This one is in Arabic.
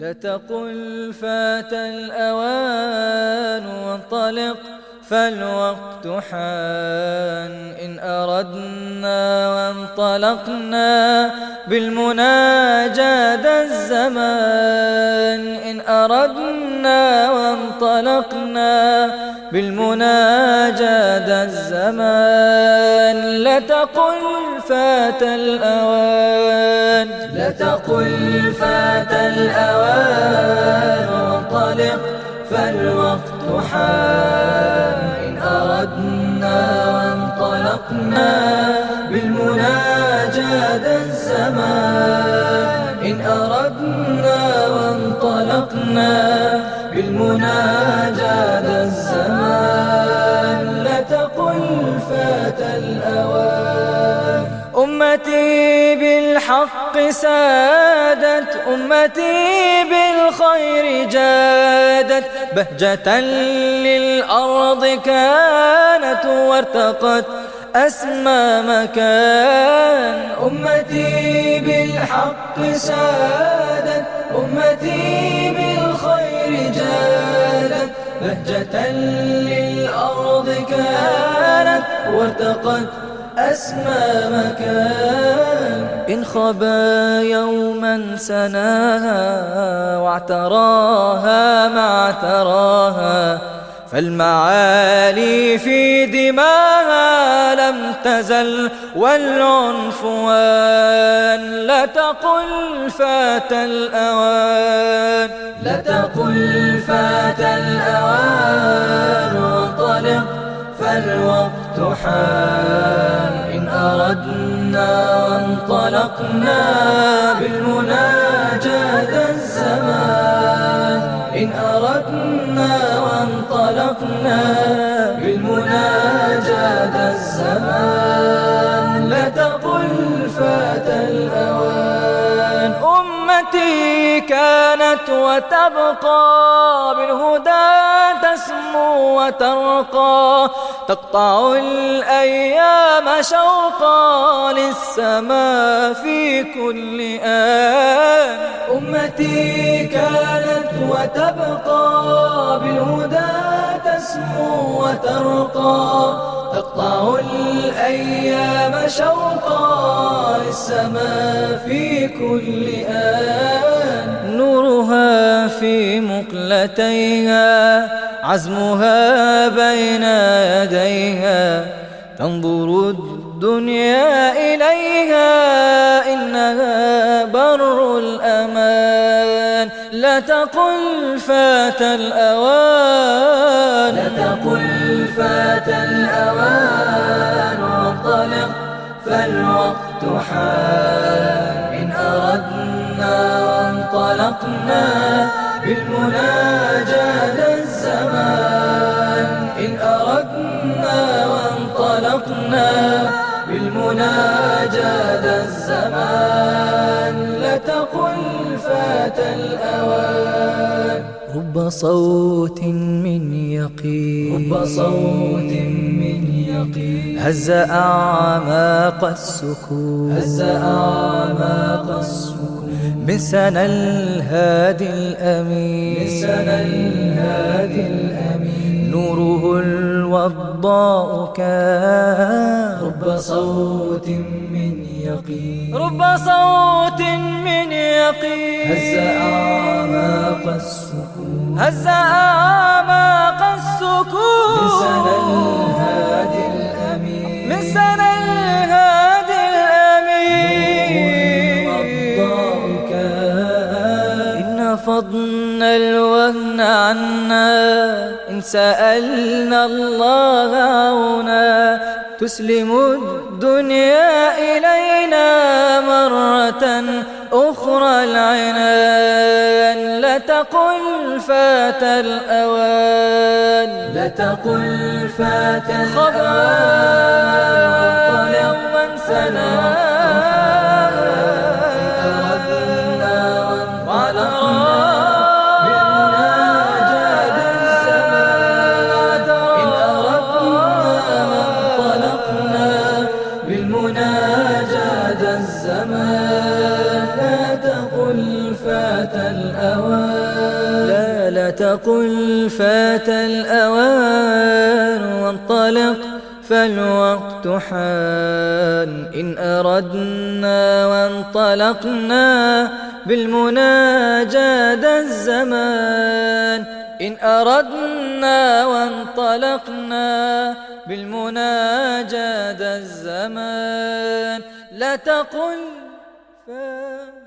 لتقل فات الأوان وانطلق فالوقت حان. إن أردنا وانطلقنا بالمنى جاد الزمان. إن أردنا وانطلقنا بالمنى جاد الزمان. لتقل فات الأوان. لتقل فات الأوان وانطلق فالوقت حان. إن أردنا وانطلقنا بالمنى جاد الزمان. إن أردنا وانطلقنا بالمنى جاد الزمان. لتقل فات الأوان. أمتي بالحق سادت، أمتي بالخير جادت، بهجة للأرض كانت وارتقت أسمى مكان. أمتي بالحق سادت، أمتي بالخير جادت، بهجة للأرض كانت وارتقت أسمى مكان. إن خبا يوما سناها واعتراها ما اعتراها، فالمعالي في دماها لم تزل والعنفوان. لتقل فات الأوان. لتقل فات الأوان وانطلق فالوقت حان. إن أردنا وانطلقنا بالمنى جاد الزمان. إن أردنا وانطلقنا بالمنى جاد الزمان. لتقل فات الأوان. أمتي كانت وتبقى بالهدى تسمو وترقى، تقطع الأيام شوقا للسماء في كل آن. أمتي كانت وتبقى بالهدى تسمو وترقى، تقطع الأيام شوقا للسماء في كل آن. نورها في مقلتيها، عزمها بين يديها، تنظر الدنيا إليها إنها بر الأمان. لتقل فات الأوان. لتقل فات الأوان وانطلق فالوقت حان. إن أردنا وانطلقنا بالمنى جاد الزمان. إن أردنا وانطلقنا بالمنى جاد الزمان. لتقل فات الأوان. رب صوت من يقين، رب صوت من يقين، هز أعماق السكون، هز أعماق السكون، من سنى الهادي الأمين، من سنى الهادي الأمين، نوره الوضاء كان. رب صوت من يقين، رب صوت من يقين، هز أعماق السكون، هز أعماق السكون، من سنى الهادي الأمين، من سنى الهادي الأمين، والضاء كان. إن فضنا الوهن عنا، إن سألنا الله عونا، تسلم الدنيا إلينا مرة أخرى العنان. لتقل فات الأوان. لتقل فات الأوان وانطلق من سنى. بالمنى جاد الزمان. لا تقل تقل فات الأوان، لا تقل فات الأوان، وانطلق فالوقت حان. إن أردنا وانطلقنا بالمنى جاد الزمان، إن أردنا وانطلقنا بالمنى جاد الزمان. لا تقل